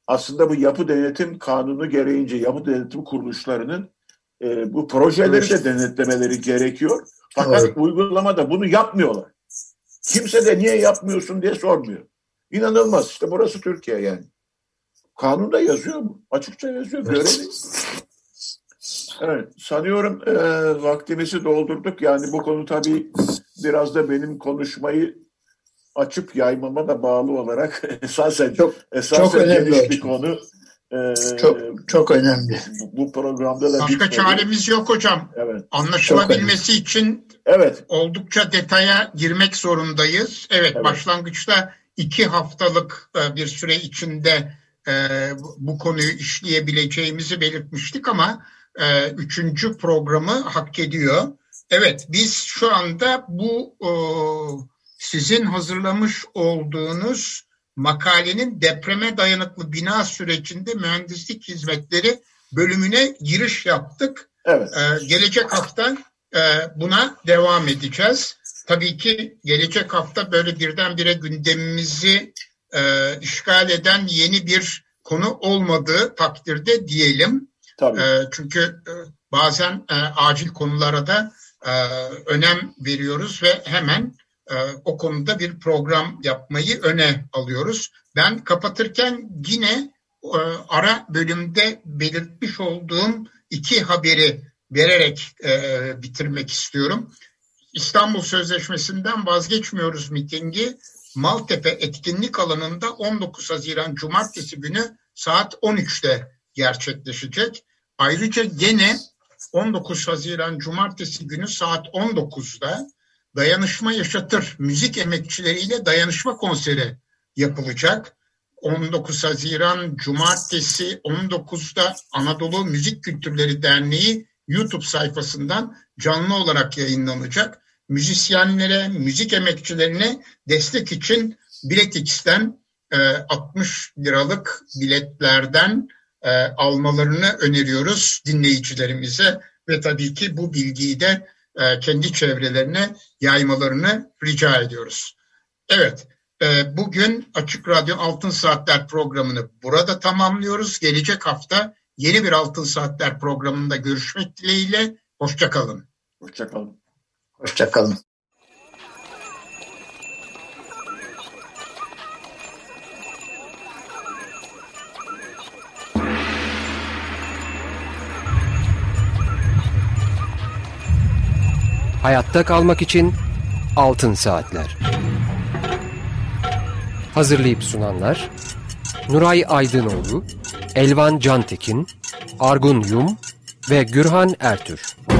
aslında bu yapı denetim kanunu gereğince yapı denetim kuruluşlarının e, bu projeleri de denetlemeleri gerekiyor. Fakat evet. Uygulamada bunu yapmıyorlar. Kimse de niye yapmıyorsun diye sormuyor. İnanılmaz. İşte burası Türkiye yani. Kanunda yazıyor mu? Açıkça yazıyor. Görelim. Evet. Sanıyorum e, vaktimizi doldurduk. Yani bu konu tabii biraz da benim konuşmayı açıp yaymama da bağlı olarak esasen çok, esasen çok önemli geniş bir konu. Ee, çok çok önemli. Bu, bu programda da başka bitmedi. Çaremiz yok hocam. Evet. Anlaşılabilmesi için evet. Oldukça detaya girmek zorundayız. Evet, evet. Başlangıçta iki haftalık bir süre içinde e, bu konuyu işleyebileceğimizi belirtmiştik ama e, üçüncü programı hak ediyor. Evet, biz şu anda bu e, sizin hazırlamış olduğunuz makalenin depreme dayanıklı bina sürecinde mühendislik hizmetleri bölümüne giriş yaptık. Evet. Ee, gelecek hafta e, buna devam edeceğiz. Tabii ki gelecek hafta böyle birdenbire gündemimizi e, işgal eden yeni bir konu olmadığı takdirde diyelim. Tabii. E, çünkü e, bazen e, acil konulara da e, önem veriyoruz ve hemen o konuda bir program yapmayı öne alıyoruz. Ben kapatırken yine ara bölümde belirtmiş olduğum iki haberi vererek bitirmek istiyorum. İstanbul Sözleşmesi'nden vazgeçmiyoruz mitingi Maltepe etkinlik alanında on dokuz Haziran Cumartesi günü saat on üçte gerçekleşecek. Ayrıca gene on dokuz Haziran Cumartesi günü saat on dokuzda Dayanışma Yaşatır müzik emekçileriyle dayanışma konseri yapılacak. on dokuz Haziran Cumartesi on dokuzda Anadolu Müzik Kültürleri Derneği YouTube sayfasından canlı olarak yayınlanacak. Müzisyenlere, müzik emekçilerine destek için Biletix'ten e, altmış liralık biletlerden e, almalarını öneriyoruz dinleyicilerimize ve tabii ki bu bilgiyi de kendi çevrelerine yaymalarını rica ediyoruz. Evet, bugün Açık Radyo Altın Saatler programını burada tamamlıyoruz. Gelecek hafta yeni bir Altın Saatler programında görüşmek dileğiyle. Hoşça kalın. Hoşça kalın. Hoşça kalın. Hayatta kalmak için Altın Saatler. Hazırlayıp sunanlar Nuray Aydınoğlu, Elvan Cantekin, Argun Yum ve Gürhan Ertür.